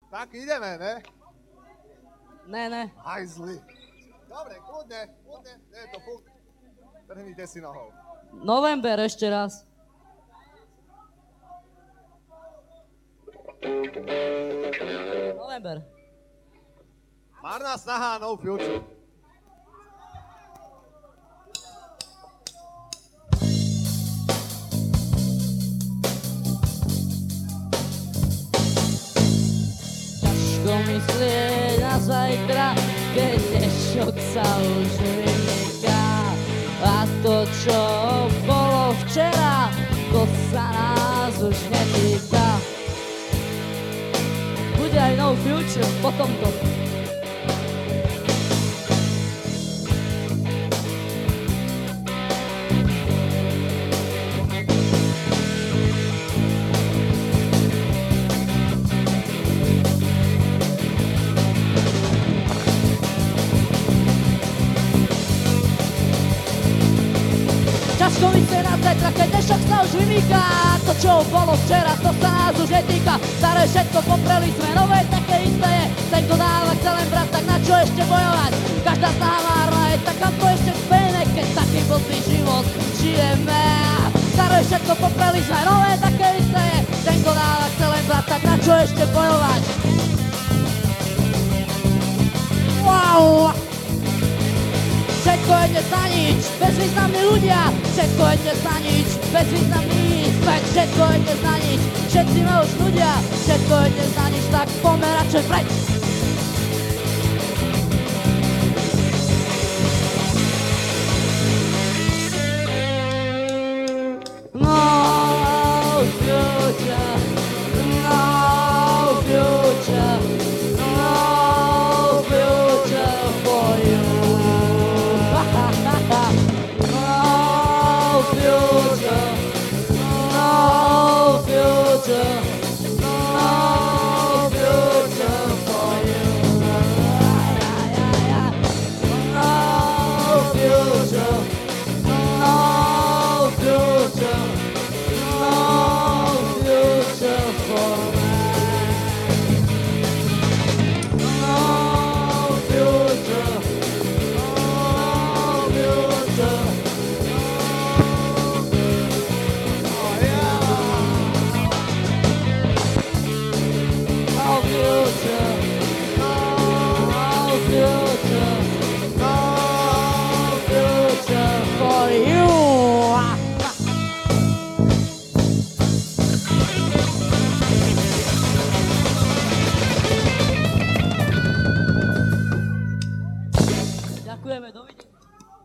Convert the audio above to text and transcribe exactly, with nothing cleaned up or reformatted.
Tak ideme, ne? Ne, ne. Hajzli. Dobre, kľudne, kľudne, nie je to fuk. Trhnite si nohou. November ešte raz. November. Marná snaha, no future. Ťažko myslieť na zajtra, keď dnešok sa už vymýka. A to, čo bolo včera, to sa nás už netýka. Bude aj no future potom to. Ťažko myslieť na zajtra, keď dnešok sa už vymýka. To, čo bolo včera, to sa nás už netýka. Staré všetko popreli sme, nové také isté je. Ten, kto dáva, chce len brať, tak na čo ešte bojovať? Každá snaha márna je, tak kam to ešte spejeme, keď taký blbý život žijeme. Staré všetko popreli sme, nové také isté je. Ten, kto dáva, chce len brať, tak na čo ešte bojovať? Wow! Všetko je dnes na nič, bezvýznamní ľudia. Všetko je dnes na nič, bezvýznamný svet. Všetko je dnes na nič, všetci ma už ľudia. Všetko je dnes na nič, tak poďme radšej preč. No future, no future, no future for you. No future, no future, no future for you. No future, no future, no future for me. No future, no future. No future, no future, no future for you. Ďakujeme, dovidenia.